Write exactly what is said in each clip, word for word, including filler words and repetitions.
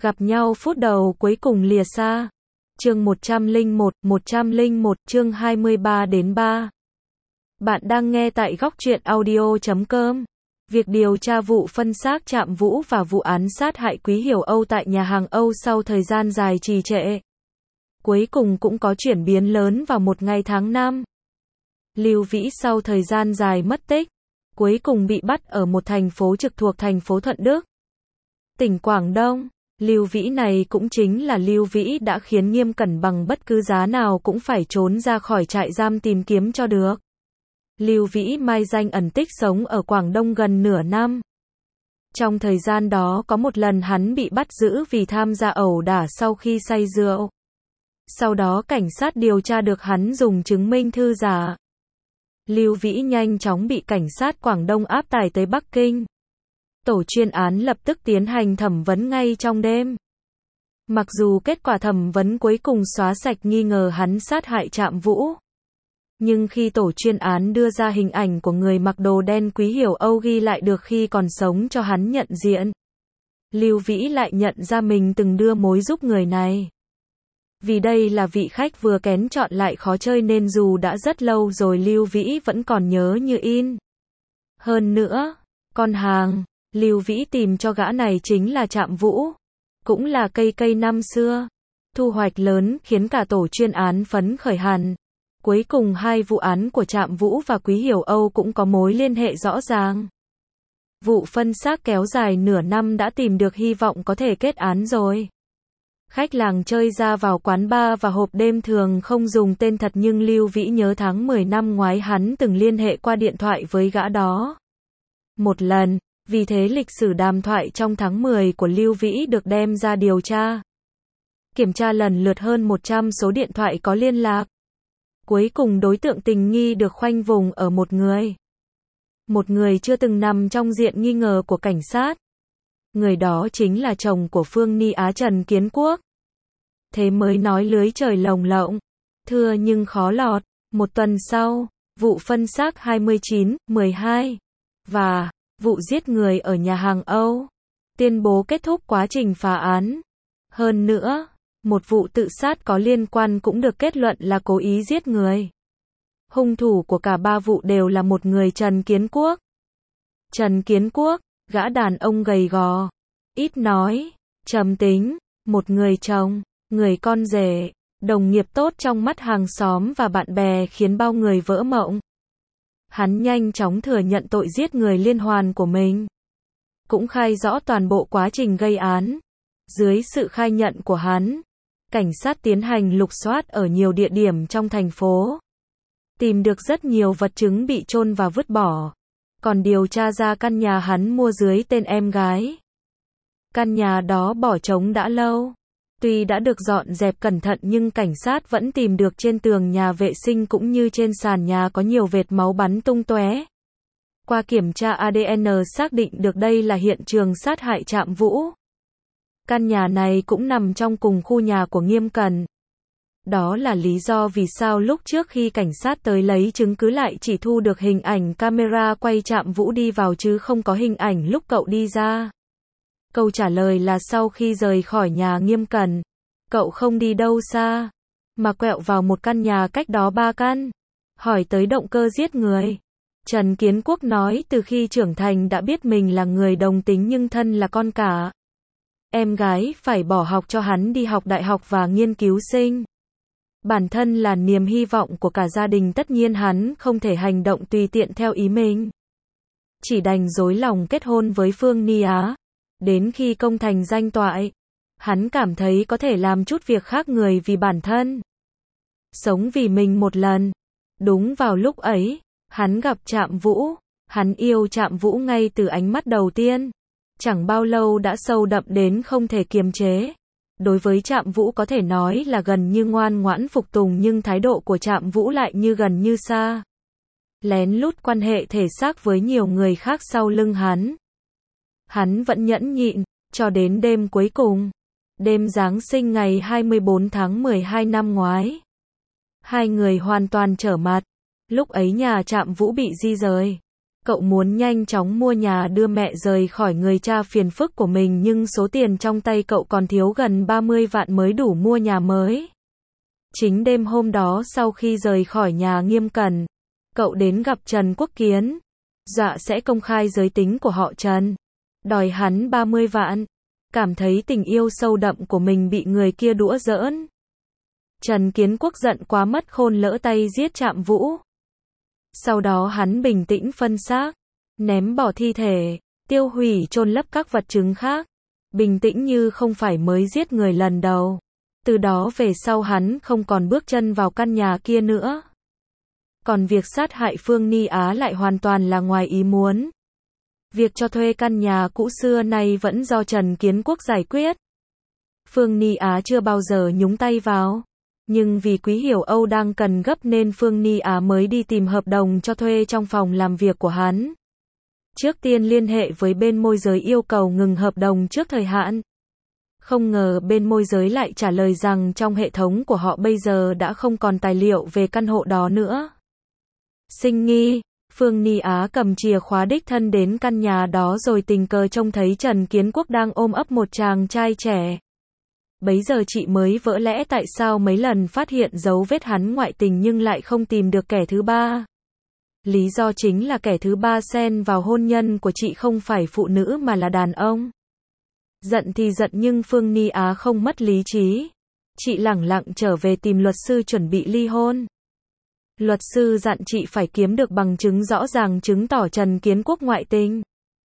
Gặp nhau phút đầu cuối cùng lìa xa. Chương một trăm lẻ một, một trăm lẻ một, chương hai mươi ba đến ba. Bạn đang nghe tại góc truyện audio chấm com. Việc điều tra vụ phân xác Trạm Vũ và vụ án sát hại Quý Hiểu Âu tại nhà hàng Âu sau thời gian dài trì trệ, cuối cùng cũng có chuyển biến lớn vào một ngày tháng năm. Lưu Vĩ sau thời gian dài mất tích, cuối cùng bị bắt ở một thành phố trực thuộc thành phố Thuận Đức, tỉnh Quảng Đông. Lưu Vĩ này cũng chính là Lưu Vĩ đã khiến Nghiêm Cẩn bằng bất cứ giá nào cũng phải trốn ra khỏi trại giam tìm kiếm cho được. Lưu Vĩ mai danh ẩn tích sống ở Quảng Đông gần nửa năm. Trong thời gian đó có một lần hắn bị bắt giữ vì tham gia ẩu đả sau khi say rượu. Sau đó cảnh sát điều tra được hắn dùng chứng minh thư giả. Lưu Vĩ nhanh chóng bị cảnh sát Quảng Đông áp tải tới Bắc Kinh. Tổ chuyên án lập tức tiến hành thẩm vấn ngay trong đêm. Mặc dù kết quả thẩm vấn cuối cùng xóa sạch nghi ngờ hắn sát hại Trạm Vũ, nhưng khi tổ chuyên án đưa ra hình ảnh của người mặc đồ đen Quý Hiểu Âu ghi lại được khi còn sống cho hắn nhận diện, Lưu Vĩ lại nhận ra mình từng đưa mối giúp người này. Vì đây là vị khách vừa kén chọn lại khó chơi nên dù đã rất lâu rồi Lưu Vĩ vẫn còn nhớ như in. Hơn nữa, con hàng Lưu Vĩ tìm cho gã này chính là Trạm Vũ, cũng là cây cây năm xưa. Thu hoạch lớn khiến cả tổ chuyên án phấn khởi hẳn. Cuối cùng hai vụ án của Trạm Vũ và Quý Hiểu Âu cũng có mối liên hệ rõ ràng. Vụ phân xác kéo dài nửa năm đã tìm được hy vọng có thể kết án rồi. Khách làng chơi ra vào quán bar và hộp đêm thường không dùng tên thật nhưng Lưu Vĩ nhớ tháng mười năm ngoái hắn từng liên hệ qua điện thoại với gã đó một lần. Vì thế lịch sử đàm thoại trong tháng mười của Lưu Vĩ được đem ra điều tra. Kiểm tra lần lượt hơn một trăm số điện thoại có liên lạc. Cuối cùng đối tượng tình nghi được khoanh vùng ở một người. Một người chưa từng nằm trong diện nghi ngờ của cảnh sát. Người đó chính là chồng của Phương Ni Á Trần Kiến Quốc. Thế mới nói lưới trời lồng lộng, thưa nhưng khó lọt. Một tuần sau, vụ phân xác hai mươi chín, mười hai và vụ giết người ở nhà hàng Âu tuyên bố kết thúc quá trình phá án. Hơn nữa, một vụ tự sát có liên quan cũng được kết luận là cố ý giết người. Hung thủ của cả ba vụ đều là một người Trần Kiến Quốc. Trần Kiến Quốc, gã đàn ông gầy gò, ít nói, trầm tính, một người chồng, người con rể, đồng nghiệp tốt trong mắt hàng xóm và bạn bè khiến bao người vỡ mộng. Hắn nhanh chóng thừa nhận tội giết người liên hoàn của mình, cũng khai rõ toàn bộ quá trình gây án. Dưới sự khai nhận của hắn, cảnh sát tiến hành lục soát ở nhiều địa điểm trong thành phố, tìm được rất nhiều vật chứng bị chôn và vứt bỏ, còn điều tra ra căn nhà hắn mua dưới tên em gái. Căn nhà đó bỏ trống đã lâu. Tuy đã được dọn dẹp cẩn thận nhưng cảnh sát vẫn tìm được trên tường nhà vệ sinh cũng như trên sàn nhà có nhiều vệt máu bắn tung tóe. Qua kiểm tra a đê en xác định được đây là hiện trường sát hại Trạm Vũ. Căn nhà này cũng nằm trong cùng khu nhà của Nghiêm Cẩn. Đó là lý do vì sao lúc trước khi cảnh sát tới lấy chứng cứ lại chỉ thu được hình ảnh camera quay Trạm Vũ đi vào chứ không có hình ảnh lúc cậu đi ra. Câu trả lời là sau khi rời khỏi nhà Nghiêm Cẩn, cậu không đi đâu xa, mà quẹo vào một căn nhà cách đó ba căn. Hỏi tới động cơ giết người, Trần Kiến Quốc nói từ khi trưởng thành đã biết mình là người đồng tính nhưng thân là con cả. Em gái phải bỏ học cho hắn đi học đại học và nghiên cứu sinh. Bản thân là niềm hy vọng của cả gia đình, tất nhiên hắn không thể hành động tùy tiện theo ý mình. Chỉ đành dối lòng kết hôn với Phương Ni Á. Đến khi công thành danh toại, hắn cảm thấy có thể làm chút việc khác người vì bản thân. Sống vì mình một lần. Đúng vào lúc ấy, hắn gặp Trạm Vũ. Hắn yêu Trạm Vũ ngay từ ánh mắt đầu tiên. Chẳng bao lâu đã sâu đậm đến không thể kiềm chế. Đối với Trạm Vũ có thể nói là gần như ngoan ngoãn phục tùng nhưng thái độ của Trạm Vũ lại như gần như xa. Lén lút quan hệ thể xác với nhiều người khác sau lưng hắn. Hắn vẫn nhẫn nhịn, cho đến đêm cuối cùng. Đêm Giáng sinh ngày hai mươi bốn tháng mười hai năm ngoái. Hai người hoàn toàn trở mặt. Lúc ấy nhà Trạm Vũ bị di rời. Cậu muốn nhanh chóng mua nhà đưa mẹ rời khỏi người cha phiền phức của mình nhưng số tiền trong tay cậu còn thiếu gần ba mươi vạn mới đủ mua nhà mới. Chính đêm hôm đó sau khi rời khỏi nhà Nghiêm Cẩn, cậu đến gặp Trần Quốc Kiến, dọa sẽ công khai giới tính của họ Trần, đòi hắn ba mươi vạn, cảm thấy tình yêu sâu đậm của mình bị người kia đũa giỡn. Trần Kiến Quốc giận quá mất khôn lỡ tay giết Trạm Vũ. Sau đó hắn bình tĩnh phân xác, ném bỏ thi thể, tiêu hủy chôn lấp các vật chứng khác, bình tĩnh như không phải mới giết người lần đầu. Từ đó về sau hắn không còn bước chân vào căn nhà kia nữa. Còn việc sát hại Phương Ni Á lại hoàn toàn là ngoài ý muốn. Việc cho thuê căn nhà cũ xưa này vẫn do Trần Kiến Quốc giải quyết. Phương Ni Á chưa bao giờ nhúng tay vào. Nhưng vì Quý Hiểu Âu đang cần gấp nên Phương Ni Á mới đi tìm hợp đồng cho thuê trong phòng làm việc của hắn. Trước tiên liên hệ với bên môi giới yêu cầu ngừng hợp đồng trước thời hạn. Không ngờ bên môi giới lại trả lời rằng trong hệ thống của họ bây giờ đã không còn tài liệu về căn hộ đó nữa. Sinh nghi, Phương Ni Á cầm chìa khóa đích thân đến căn nhà đó rồi tình cờ trông thấy Trần Kiến Quốc đang ôm ấp một chàng trai trẻ. Bấy giờ chị mới vỡ lẽ tại sao mấy lần phát hiện dấu vết hắn ngoại tình nhưng lại không tìm được kẻ thứ ba. Lý do chính là kẻ thứ ba xen vào hôn nhân của chị không phải phụ nữ mà là đàn ông. Giận thì giận nhưng Phương Ni Á không mất lý trí. Chị lẳng lặng trở về tìm luật sư chuẩn bị ly hôn. Luật sư dặn chị phải kiếm được bằng chứng rõ ràng chứng tỏ Trần Kiến Quốc ngoại tình.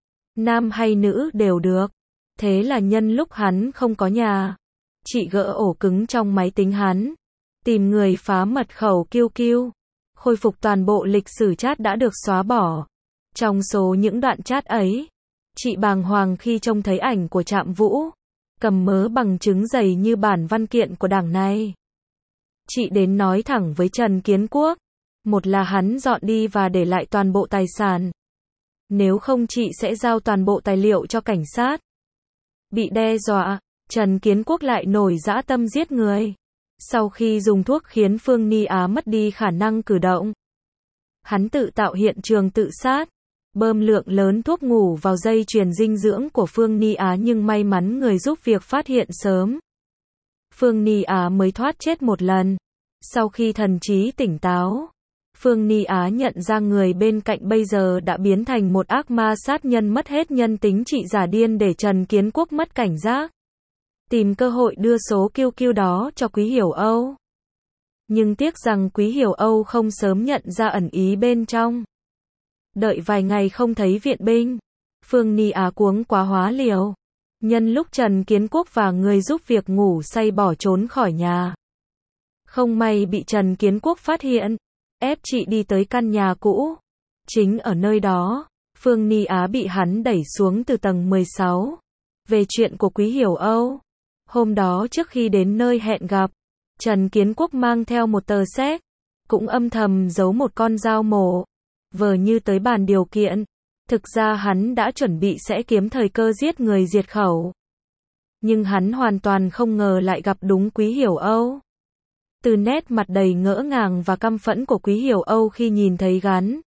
Nam hay nữ đều được. Thế là nhân lúc hắn không có nhà, chị gỡ ổ cứng trong máy tính hắn, tìm người phá mật khẩu Q Q, khôi phục toàn bộ lịch sử chat đã được xóa bỏ. Trong số những đoạn chat ấy, chị bàng hoàng khi trông thấy ảnh của Trạm Vũ, cầm mớ bằng chứng dày như bản văn kiện của đảng này. Chị đến nói thẳng với Trần Kiến Quốc, một là hắn dọn đi và để lại toàn bộ tài sản. Nếu không chị sẽ giao toàn bộ tài liệu cho cảnh sát. Bị đe dọa, Trần Kiến Quốc lại nổi dã tâm giết người. Sau khi dùng thuốc khiến Phương Ni Á mất đi khả năng cử động, hắn tự tạo hiện trường tự sát, bơm lượng lớn thuốc ngủ vào dây chuyền dinh dưỡng của Phương Ni Á nhưng may mắn người giúp việc phát hiện sớm. Phương Ni Á mới thoát chết một lần. Sau khi thần trí tỉnh táo, Phương Ni Á nhận ra người bên cạnh bây giờ đã biến thành một ác ma sát nhân mất hết nhân tính. Chị giả điên để Trần Kiến Quốc mất cảnh giác, tìm cơ hội đưa số Q Q đó cho Quý Hiểu Âu. Nhưng tiếc rằng Quý Hiểu Âu không sớm nhận ra ẩn ý bên trong. Đợi vài ngày không thấy viện binh, Phương Ni Á cuống quá hóa liều. Nhân lúc Trần Kiến Quốc và người giúp việc ngủ say bỏ trốn khỏi nhà. Không may bị Trần Kiến Quốc phát hiện, ép chị đi tới căn nhà cũ. Chính ở nơi đó, Phương Ni Á bị hắn đẩy xuống từ tầng mười sáu. Về chuyện của Quý Hiểu Âu, hôm đó trước khi đến nơi hẹn gặp, Trần Kiến Quốc mang theo một tờ séc, cũng âm thầm giấu một con dao mổ, vờ như tới bàn điều kiện. Thực ra hắn đã chuẩn bị sẽ kiếm thời cơ giết người diệt khẩu. Nhưng hắn hoàn toàn không ngờ lại gặp đúng Quý Hiểu Âu. Từ nét mặt đầy ngỡ ngàng và căm phẫn của Quý Hiểu Âu khi nhìn thấy hắn,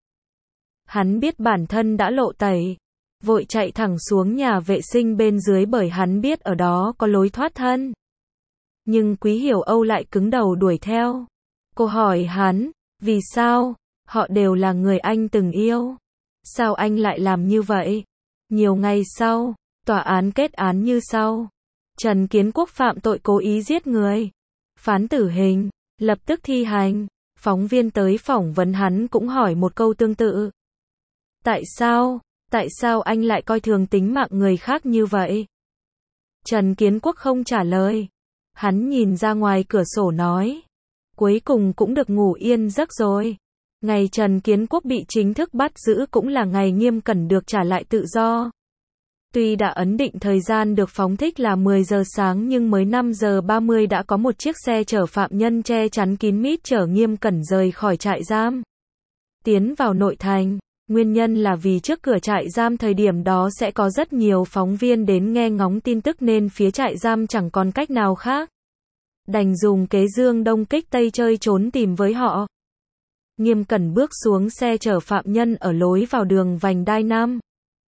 hắn biết bản thân đã lộ tẩy, vội chạy thẳng xuống nhà vệ sinh bên dưới bởi hắn biết ở đó có lối thoát thân. Nhưng Quý Hiểu Âu lại cứng đầu đuổi theo. Cô hỏi hắn, vì sao? Họ đều là người anh từng yêu. Sao anh lại làm như vậy? Nhiều ngày sau, tòa án kết án như sau. Trần Kiến Quốc phạm tội cố ý giết người, phán tử hình, lập tức thi hành. Phóng viên tới phỏng vấn hắn cũng hỏi một câu tương tự. Tại sao? Tại sao anh lại coi thường tính mạng người khác như vậy? Trần Kiến Quốc không trả lời. Hắn nhìn ra ngoài cửa sổ nói, cuối cùng cũng được ngủ yên giấc rồi. Ngày Trần Kiến Quốc bị chính thức bắt giữ cũng là ngày Nghiêm Cẩn được trả lại tự do. Tuy đã ấn định thời gian được phóng thích là mười giờ sáng nhưng mới năm giờ ba mươi đã có một chiếc xe chở phạm nhân che chắn kín mít chở Nghiêm Cẩn rời khỏi trại giam, tiến vào nội thành. Nguyên nhân là vì trước cửa trại giam thời điểm đó sẽ có rất nhiều phóng viên đến nghe ngóng tin tức nên phía trại giam chẳng còn cách nào khác, đành dùng kế dương đông kích tây chơi trốn tìm với họ. Nghiêm Cẩn bước xuống xe chở phạm nhân ở lối vào đường vành đai năm.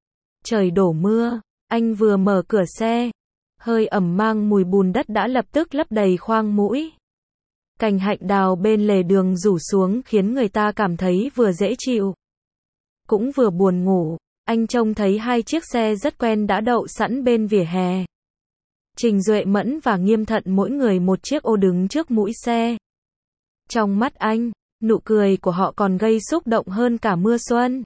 Trời đổ mưa, anh vừa mở cửa xe, hơi ẩm mang mùi bùn đất đã lập tức lấp đầy khoang mũi. Cành hạnh đào bên lề đường rủ xuống khiến người ta cảm thấy vừa dễ chịu, cũng vừa buồn ngủ. Anh trông thấy hai chiếc xe rất quen đã đậu sẵn bên vỉa hè. Trình Duệ Mẫn và Nghiêm Thận mỗi người một chiếc ô đứng trước mũi xe. Trong mắt anh, nụ cười của họ còn gây xúc động hơn cả mưa xuân.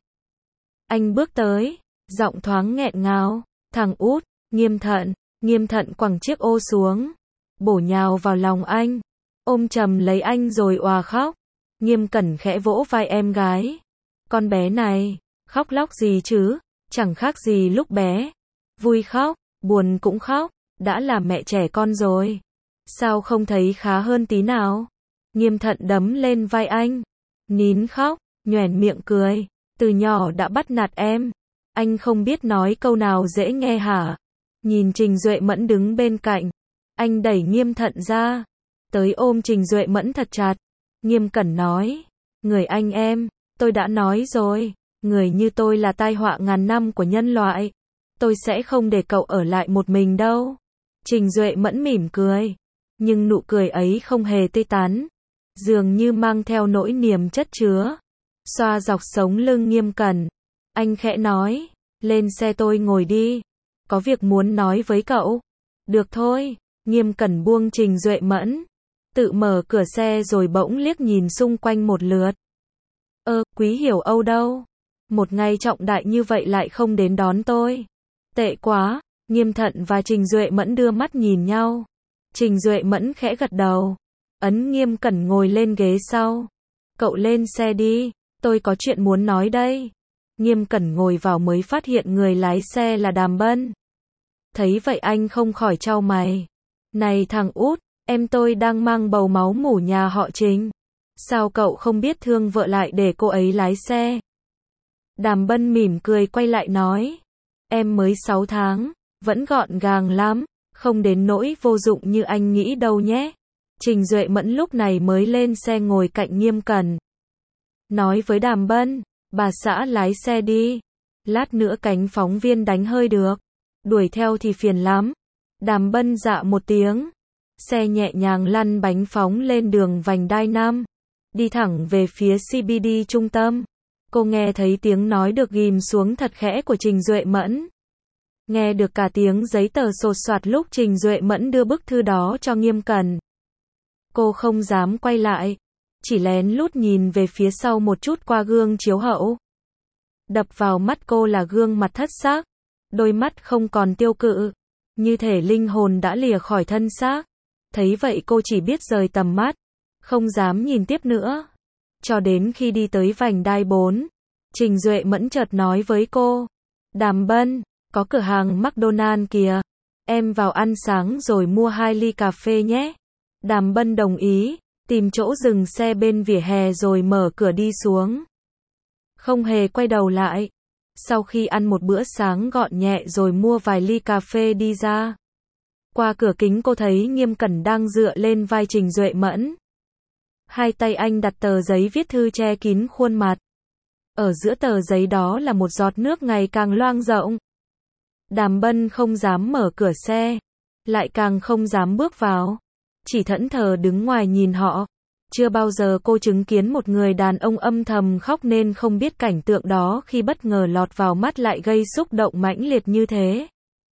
Anh bước tới, giọng thoáng nghẹn ngào, "Thằng út." Nghiêm Thận, Nghiêm Thận quẳng chiếc ô xuống, bổ nhào vào lòng anh, ôm chầm lấy anh rồi òa khóc. Nghiêm Cẩn khẽ vỗ vai em gái. "Con bé này, khóc lóc gì chứ, chẳng khác gì lúc bé. Vui khóc, buồn cũng khóc, đã là mẹ trẻ con rồi. Sao không thấy khá hơn tí nào?" Nghiêm Thận đấm lên vai anh, nín khóc, nhoẻn miệng cười. "Từ nhỏ đã bắt nạt em, anh không biết nói câu nào dễ nghe hả?" Nhìn Trình Duệ Mẫn đứng bên cạnh, anh đẩy Nghiêm Thận ra, tới ôm Trình Duệ Mẫn thật chặt. Nghiêm Cẩn nói, "Người anh em, tôi đã nói rồi, người như tôi là tai họa ngàn năm của nhân loại. Tôi sẽ không để cậu ở lại một mình đâu." Trình Duệ Mẫn mỉm cười, nhưng nụ cười ấy không hề tươi tắn, dường như mang theo nỗi niềm chất chứa. Xoa dọc sống lưng Nghiêm Cẩn, anh khẽ nói, "Lên xe tôi ngồi đi, có việc muốn nói với cậu." "Được thôi." Nghiêm Cẩn buông Trình Duệ Mẫn, tự mở cửa xe rồi bỗng liếc nhìn xung quanh một lượt. "Ơ, Quý Hiểu Âu đâu? Một ngày trọng đại như vậy lại không đến đón tôi. Tệ quá." Nghiêm Thận và Trình Duệ Mẫn đưa mắt nhìn nhau. Trình Duệ Mẫn khẽ gật đầu, ấn Nghiêm Cẩn ngồi lên ghế sau. "Cậu lên xe đi, tôi có chuyện muốn nói đây." Nghiêm Cẩn ngồi vào mới phát hiện người lái xe là Đàm Bân. Thấy vậy anh không khỏi chau mày. "Này thằng út, em tôi đang mang bầu máu mủ nhà họ Trình. Sao cậu không biết thương vợ lại để cô ấy lái xe?" Đàm Bân mỉm cười quay lại nói, "Em mới sáu tháng, vẫn gọn gàng lắm, không đến nỗi vô dụng như anh nghĩ đâu nhé." Trình Duệ Mẫn lúc này mới lên xe ngồi cạnh Nghiêm Cẩn, nói với Đàm Bân, "Bà xã lái xe đi, lát nữa cánh phóng viên đánh hơi được, đuổi theo thì phiền lắm." Đàm Bân dạ một tiếng, xe nhẹ nhàng lăn bánh phóng lên đường vành đai năm, đi thẳng về phía xê bê đê trung tâm. Cô nghe thấy tiếng nói được ghim xuống thật khẽ của Trình Duệ Mẫn. Nghe được cả tiếng giấy tờ sột soạt lúc Trình Duệ Mẫn đưa bức thư đó cho Nghiêm Cẩn. Cô không dám quay lại, chỉ lén lút nhìn về phía sau một chút qua gương chiếu hậu. Đập vào mắt cô là gương mặt thất xác, đôi mắt không còn tiêu cự, như thể linh hồn đã lìa khỏi thân xác. Thấy vậy cô chỉ biết rời tầm mắt, không dám nhìn tiếp nữa. Cho đến khi đi tới vành đai bốn, Trình Duệ Mẫn chợt nói với cô, "Đàm Bân, có cửa hàng McDonald's kìa, em vào ăn sáng rồi mua hai ly cà phê nhé." Đàm Bân đồng ý, tìm chỗ dừng xe bên vỉa hè rồi mở cửa đi xuống. Không hề quay đầu lại. Sau khi ăn một bữa sáng gọn nhẹ rồi mua vài ly cà phê đi ra. Qua cửa kính cô thấy Nghiêm Cẩn đang dựa lên vai Trình Duệ Mẫn. Hai tay anh đặt tờ giấy viết thư che kín khuôn mặt. Ở giữa tờ giấy đó là một giọt nước ngày càng loang rộng. Đàm Bân không dám mở cửa xe, lại càng không dám bước vào, chỉ thẫn thờ đứng ngoài nhìn họ. Chưa bao giờ cô chứng kiến một người đàn ông âm thầm khóc nên không biết cảnh tượng đó khi bất ngờ lọt vào mắt lại gây xúc động mãnh liệt như thế.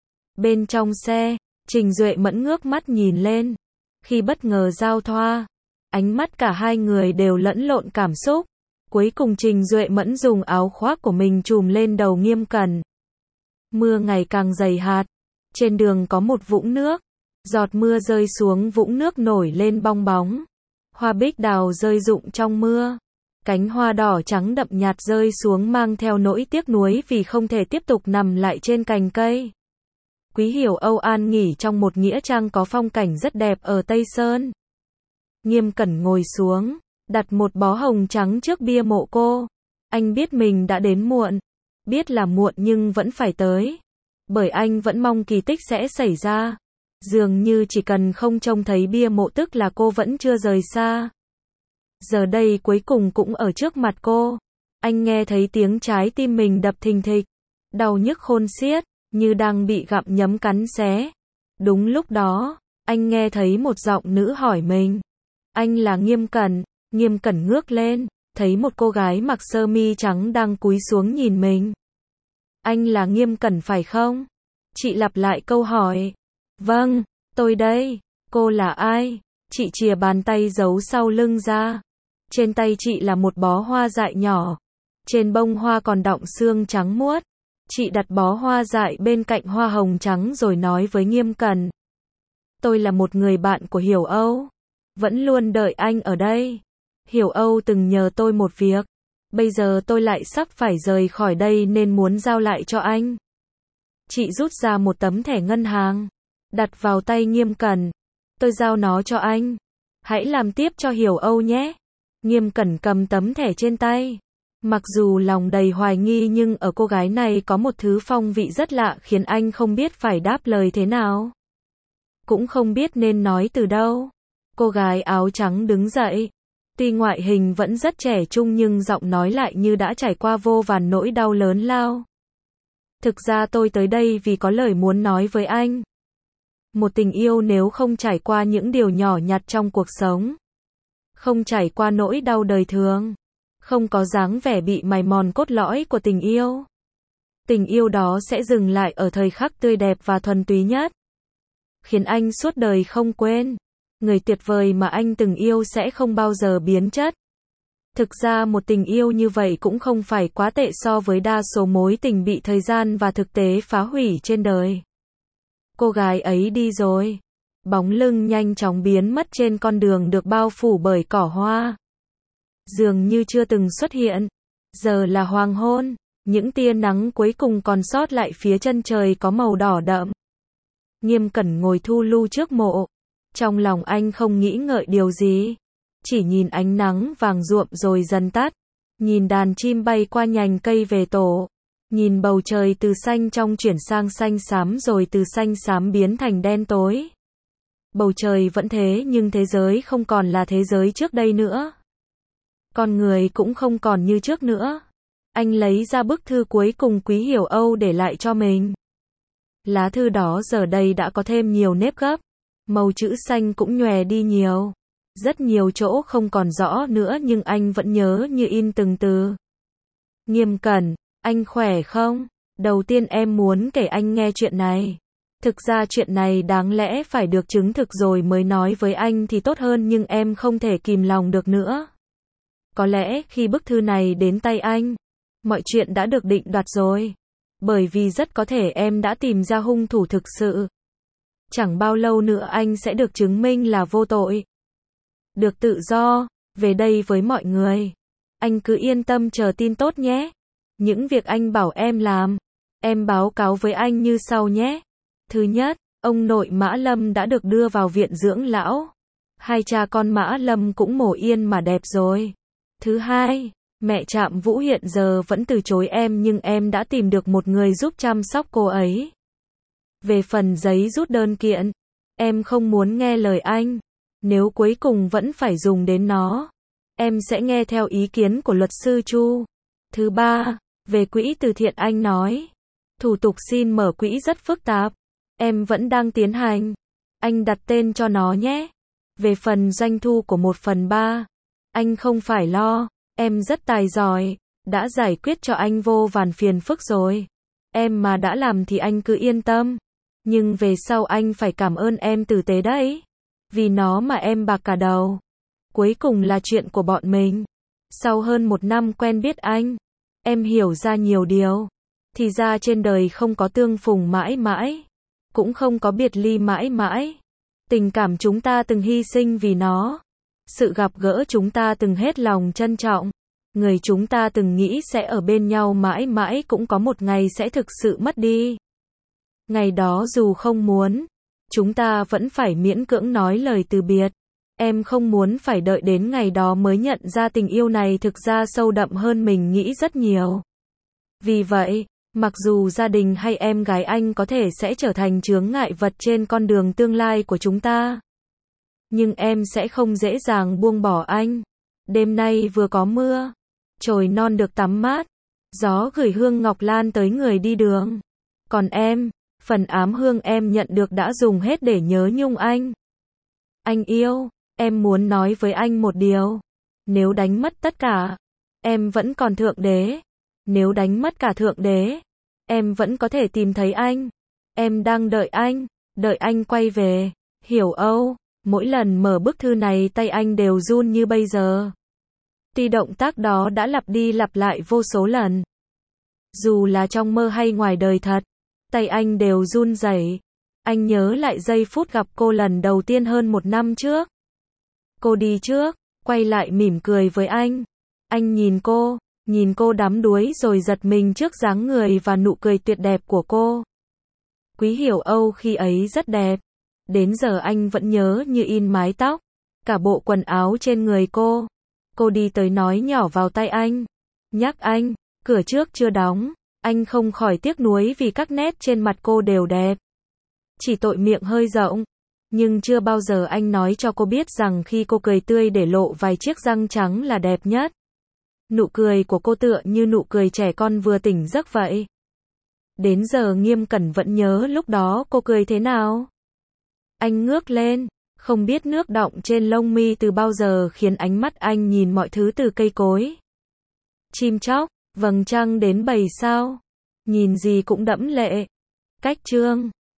Bên trong xe, Trình Duệ Mẫn ngước mắt nhìn lên. Khi bất ngờ giao thoa, ánh mắt cả hai người đều lẫn lộn cảm xúc. Cuối cùng Trình Duệ Mẫn dùng áo khoác của mình trùm lên đầu Nghiêm Cẩn. Mưa ngày càng dày hạt. Trên đường có một vũng nước. Giọt mưa rơi xuống vũng nước nổi lên bong bóng. Hoa bích đào rơi rụng trong mưa. Cánh hoa đỏ trắng đậm nhạt rơi xuống mang theo nỗi tiếc nuối vì không thể tiếp tục nằm lại trên cành cây. Quý Hiểu Âu an nghỉ trong một nghĩa trang có phong cảnh rất đẹp ở Tây Sơn. Nghiêm Cẩn ngồi xuống, đặt một bó hồng trắng trước bia mộ cô. Anh biết mình đã đến muộn, biết là muộn nhưng vẫn phải tới, bởi anh vẫn mong kỳ tích sẽ xảy ra. Dường như chỉ cần không trông thấy bia mộ tức là cô vẫn chưa rời xa. Giờ đây cuối cùng cũng ở trước mặt cô. Anh nghe thấy tiếng trái tim mình đập thình thịch, đau nhức khôn xiết, như đang bị gặm nhấm cắn xé. Đúng lúc đó, anh nghe thấy một giọng nữ hỏi mình. Anh là Nghiêm Cẩn. Nghiêm Cẩn ngước lên, thấy một cô gái mặc sơ mi trắng đang cúi xuống nhìn mình. Anh là Nghiêm Cẩn phải không? Chị lặp lại câu hỏi. Vâng, tôi đây. Cô là ai? Chị chìa bàn tay giấu sau lưng ra. Trên tay chị là một bó hoa dại nhỏ. Trên bông hoa còn đọng xương trắng muốt. Chị đặt bó hoa dại bên cạnh hoa hồng trắng rồi nói với Nghiêm Cẩn. Tôi là một người bạn của Hiểu Âu. Vẫn luôn đợi anh ở đây. Hiểu Âu từng nhờ tôi một việc. Bây giờ tôi lại sắp phải rời khỏi đây nên muốn giao lại cho anh. Chị rút ra một tấm thẻ ngân hàng. Đặt vào tay Nghiêm Cẩn. Tôi giao nó cho anh. Hãy làm tiếp cho Hiểu Âu nhé. Nghiêm Cẩn cầm tấm thẻ trên tay. Mặc dù lòng đầy hoài nghi nhưng ở cô gái này có một thứ phong vị rất lạ khiến anh không biết phải đáp lời thế nào. Cũng không biết nên nói từ đâu. Cô gái áo trắng đứng dậy. Tuy ngoại hình vẫn rất trẻ trung nhưng giọng nói lại như đã trải qua vô vàn nỗi đau lớn lao. Thực ra tôi tới đây vì có lời muốn nói với anh. Một tình yêu nếu không trải qua những điều nhỏ nhặt trong cuộc sống, không trải qua nỗi đau đời thường, không có dáng vẻ bị mài mòn cốt lõi của tình yêu, tình yêu đó sẽ dừng lại ở thời khắc tươi đẹp và thuần túy nhất, khiến anh suốt đời không quên. Người tuyệt vời mà anh từng yêu sẽ không bao giờ biến chất. Thực ra một tình yêu như vậy cũng không phải quá tệ so với đa số mối tình bị thời gian và thực tế phá hủy trên đời. Cô gái ấy đi rồi. Bóng lưng nhanh chóng biến mất trên con đường được bao phủ bởi cỏ hoa. Dường như chưa từng xuất hiện. Giờ là hoàng hôn. Những tia nắng cuối cùng còn sót lại phía chân trời có màu đỏ đậm. Nghiêm Cẩn ngồi thu lu trước mộ. Trong lòng anh không nghĩ ngợi điều gì. Chỉ nhìn ánh nắng vàng ruộm rồi dần tắt. Nhìn đàn chim bay qua nhành cây về tổ. Nhìn bầu trời từ xanh trong chuyển sang xanh xám rồi từ xanh xám biến thành đen tối. Bầu trời vẫn thế nhưng thế giới không còn là thế giới trước đây nữa. Con người cũng không còn như trước nữa. Anh lấy ra bức thư cuối cùng Quý Hiểu Âu để lại cho mình. Lá thư đó giờ đây đã có thêm nhiều nếp gấp. Màu chữ xanh cũng nhòe đi nhiều. Rất nhiều chỗ không còn rõ nữa nhưng anh vẫn nhớ như in từng từ. Nghiêm Cẩn, anh khỏe không? Đầu tiên em muốn kể anh nghe chuyện này. Thực ra chuyện này đáng lẽ phải được chứng thực rồi mới nói với anh thì tốt hơn nhưng em không thể kìm lòng được nữa. Có lẽ khi bức thư này đến tay anh, mọi chuyện đã được định đoạt rồi. Bởi vì rất có thể em đã tìm ra hung thủ thực sự. Chẳng bao lâu nữa anh sẽ được chứng minh là vô tội. Được tự do, về đây với mọi người. Anh cứ yên tâm chờ tin tốt nhé. Những việc anh bảo em làm, em báo cáo với anh như sau nhé. Thứ nhất, ông nội Mã Lâm đã được đưa vào viện dưỡng lão. Hai cha con Mã Lâm cũng mổ yên mà đẹp rồi. Thứ hai, mẹ Trạm Vũ hiện giờ vẫn từ chối em nhưng em đã tìm được một người giúp chăm sóc cô ấy. Về phần giấy rút đơn kiện, em không muốn nghe lời anh. Nếu cuối cùng vẫn phải dùng đến nó, em sẽ nghe theo ý kiến của luật sư Chu. Thứ ba, về quỹ từ thiện anh nói. Thủ tục xin mở quỹ rất phức tạp. Em vẫn đang tiến hành. Anh đặt tên cho nó nhé. Về phần doanh thu của một phần ba, anh không phải lo. Em rất tài giỏi, đã giải quyết cho anh vô vàn phiền phức rồi. Em mà đã làm thì anh cứ yên tâm. Nhưng về sau anh phải cảm ơn em tử tế đấy. Vì nó mà em bạc cả đầu. Cuối cùng là chuyện của bọn mình. Sau hơn một năm quen biết anh, em hiểu ra nhiều điều. Thì ra trên đời không có tương phùng mãi mãi. Cũng không có biệt ly mãi mãi. Tình cảm chúng ta từng hy sinh vì nó. Sự gặp gỡ chúng ta từng hết lòng trân trọng. Người chúng ta từng nghĩ sẽ ở bên nhau mãi mãi cũng có một ngày sẽ thực sự mất đi. Ngày đó dù không muốn, chúng ta vẫn phải miễn cưỡng nói lời từ biệt. Em không muốn phải đợi đến ngày đó mới nhận ra tình yêu này thực ra sâu đậm hơn mình nghĩ rất nhiều. Vì vậy, mặc dù gia đình hay em gái anh có thể sẽ trở thành chướng ngại vật trên con đường tương lai của chúng ta, nhưng em sẽ không dễ dàng buông bỏ anh. Đêm nay vừa có mưa, chồi non được tắm mát, gió gửi hương ngọc lan tới người đi đường. Còn em, phần ám hương em nhận được đã dùng hết để nhớ nhung anh. Anh yêu, em muốn nói với anh một điều. Nếu đánh mất tất cả, em vẫn còn thượng đế. Nếu đánh mất cả thượng đế, em vẫn có thể tìm thấy anh. Em đang đợi anh, đợi anh quay về. Hiểu Âu, mỗi lần mở bức thư này tay anh đều run như bây giờ. Tuy động tác đó đã lặp đi lặp lại vô số lần. Dù là trong mơ hay ngoài đời thật, tay anh đều run rẩy. Anh nhớ lại giây phút gặp cô lần đầu tiên hơn một năm trước. Cô đi trước, quay lại mỉm cười với anh. Anh nhìn cô, nhìn cô đắm đuối rồi giật mình trước dáng người và nụ cười tuyệt đẹp của cô. Quý Hiểu Âu khi ấy rất đẹp. Đến giờ anh vẫn nhớ như in mái tóc, cả bộ quần áo trên người cô. Cô đi tới nói nhỏ vào tai anh. Nhắc anh, cửa trước chưa đóng. Anh không khỏi tiếc nuối vì các nét trên mặt cô đều đẹp. Chỉ tội miệng hơi rộng. Nhưng chưa bao giờ anh nói cho cô biết rằng khi cô cười tươi để lộ vài chiếc răng trắng là đẹp nhất. Nụ cười của cô tựa như nụ cười trẻ con vừa tỉnh giấc vậy. Đến giờ Nghiêm Cẩn vẫn nhớ lúc đó cô cười thế nào. Anh ngước lên, không biết nước đọng trên lông mi từ bao giờ khiến ánh mắt anh nhìn mọi thứ từ cây cối, chim chóc, vầng trăng đến bầy sao. Nhìn gì cũng đẫm lệ. Cách chương